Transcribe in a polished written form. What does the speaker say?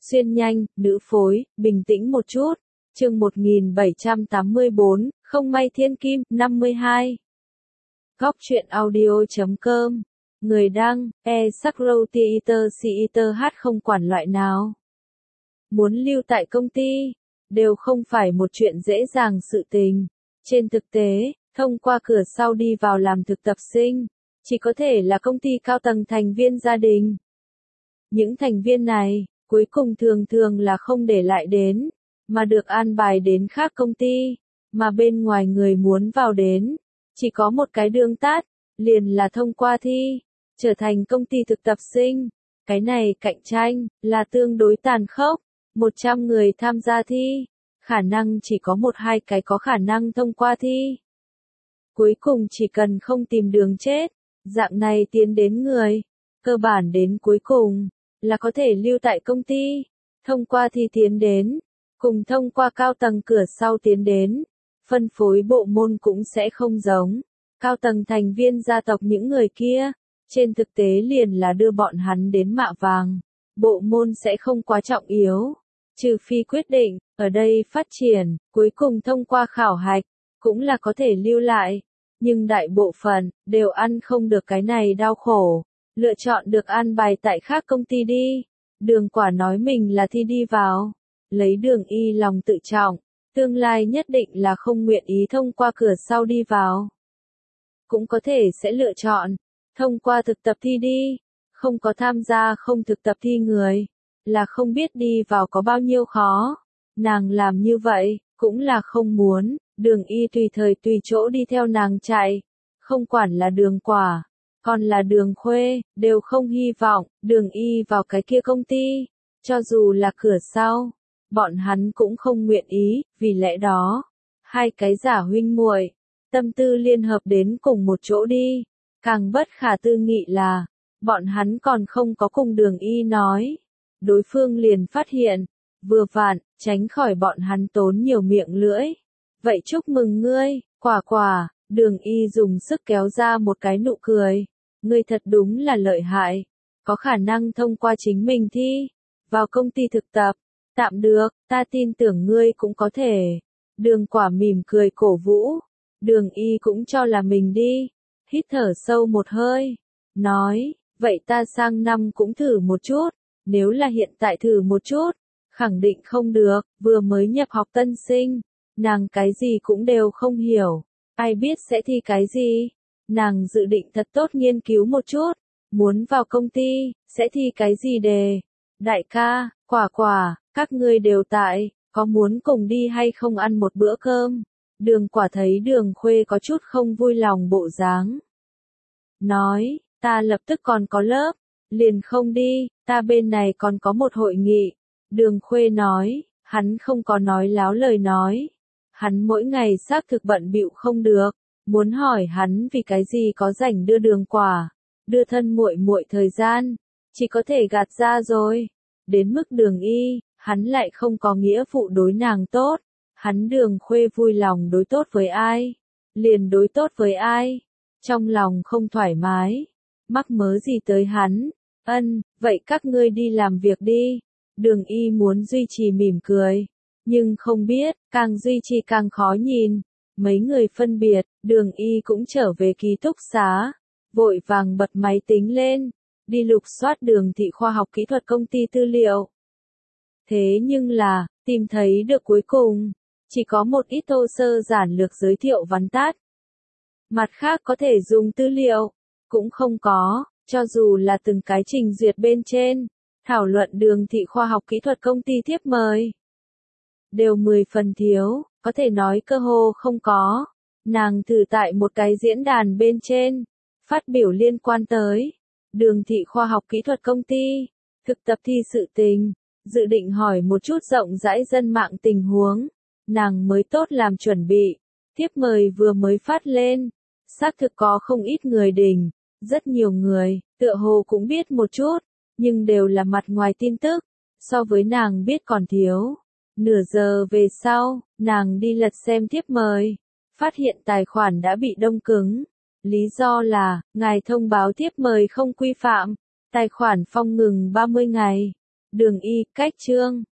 Xuyên nhanh, nữ phối, bình tĩnh một chút. Chương 1784, không may thiên kim, 52. Góc truyện audio.com. Người đăng, Sakrotheater không quản loại nào. Muốn lưu tại công ty, đều không phải một chuyện dễ dàng sự tình. Trên thực tế, thông qua cửa sau đi vào làm thực tập sinh, chỉ có thể là công ty cao tầng thành viên gia đình. Những thành viên này, cuối cùng thường thường là không để lại đến, mà được an bài đến khác công ty, mà bên ngoài người muốn vào đến, chỉ có một cái đường tắt, liền là thông qua thi, trở thành công ty thực tập sinh. Cái này cạnh tranh, là tương đối tàn khốc, 100 người tham gia thi, khả năng chỉ có 1-2 cái có khả năng thông qua thi. Cuối cùng chỉ cần không tìm đường chết, dạng này tiến đến người, cơ bản đến cuối cùng, là có thể lưu tại công ty, thông qua thi tiến đến, cùng thông qua cao tầng cửa sau tiến đến, phân phối bộ môn cũng sẽ không giống, cao tầng thành viên gia tộc những người kia, trên thực tế liền là đưa bọn hắn đến mạ vàng, bộ môn sẽ không quá trọng yếu, trừ phi quyết định, ở đây phát triển, cuối cùng thông qua khảo hạch, cũng là có thể lưu lại, nhưng đại bộ phận, đều ăn không được cái này đau khổ. Lựa chọn được an bài tại khác công ty đi. Đường Quả nói mình là thi đi vào. Lấy Đường Y lòng tự trọng, tương lai nhất định là không nguyện ý thông qua cửa sau đi vào. Cũng có thể sẽ lựa chọn, thông qua thực tập thi đi. Không có tham gia không thực tập thi người, là không biết đi vào có bao nhiêu khó. Nàng làm như vậy, cũng là không muốn, Đường Y tùy thời tùy chỗ đi theo nàng chạy. Không quản là Đường Quả, còn là Đường Khuê, đều không hy vọng, Đường Y vào cái kia công ty, cho dù là cửa sau, bọn hắn cũng không nguyện ý, vì lẽ đó, hai cái giả huynh muội, tâm tư liên hợp đến cùng một chỗ đi, càng bất khả tư nghị là, bọn hắn còn không có cùng Đường Y nói, đối phương liền phát hiện, vừa vặn, tránh khỏi bọn hắn tốn nhiều miệng lưỡi, vậy chúc mừng ngươi, Quả Quả. Đường Y dùng sức kéo ra một cái nụ cười. Ngươi thật đúng là lợi hại. Có khả năng thông qua chính mình thi. Vào công ty thực tập. Tạm được, ta tin tưởng ngươi cũng có thể. Đường Quả mỉm cười cổ vũ. Đường Y cũng cho là mình đi. Hít thở sâu một hơi. Nói, vậy ta sang năm cũng thử một chút. Nếu là hiện tại thử một chút. Khẳng định không được, vừa mới nhập học tân sinh. Nàng cái gì cũng đều không hiểu. Ai biết sẽ thi cái gì? Nàng dự định thật tốt nghiên cứu một chút. Muốn vào công ty, sẽ thi cái gì đề? Đại ca, Quả Quả, các ngươi đều tại, có muốn cùng đi hay không ăn một bữa cơm? Đường Quả thấy Đường Khuê có chút không vui lòng bộ dáng. Nói, ta lập tức còn có lớp, liền không đi, ta bên này còn có một hội nghị. Đường Khuê nói, hắn không có nói láo lời nói. Hắn mỗi ngày xác thực bận bịu không được, muốn hỏi hắn vì cái gì có rảnh đưa Đường Quả, đưa thân muội muội thời gian, chỉ có thể gạt ra rồi. Đến mức Đường Y, hắn lại không có nghĩa vụ đối nàng tốt, hắn Đường Khuê vui lòng đối tốt với ai, liền đối tốt với ai, trong lòng không thoải mái, mắc mớ gì tới hắn, vậy các ngươi đi làm việc đi. Đường Y muốn duy trì mỉm cười. Nhưng không biết, càng duy trì càng khó nhìn. Mấy người phân biệt, Đường Y cũng trở về ký túc xá. Vội vàng bật máy tính lên. Đi lục soát Đường Thị khoa học kỹ thuật công ty tư liệu. Thế nhưng là, tìm thấy được cuối cùng. Chỉ có một ít thô sơ giản lược giới thiệu vắn tắt. Mặt khác có thể dùng tư liệu. Cũng không có, cho dù là từng cái trình duyệt bên trên. Thảo luận Đường Thị khoa học kỹ thuật công ty thiếp mời. Đều 10 phần thiếu, có thể nói cơ hồ không có. Nàng thử tại một cái diễn đàn bên trên, phát biểu liên quan tới Đường Thị khoa học kỹ thuật công ty, thực tập thi sự tình, dự định hỏi một chút rộng rãi dân mạng tình huống. Nàng mới tốt làm chuẩn bị, thiếp mời vừa mới phát lên, xác thực có không ít người đỉnh, rất nhiều người, tựa hồ cũng biết một chút, nhưng đều là mặt ngoài tin tức, so với nàng biết còn thiếu. Nửa giờ về sau, nàng đi lật xem thiếp mời, phát hiện tài khoản đã bị đông cứng. Lý do là, ngài thông báo thiếp mời không quy phạm, tài khoản phong ngừng 30 ngày. Đường y, cách chương.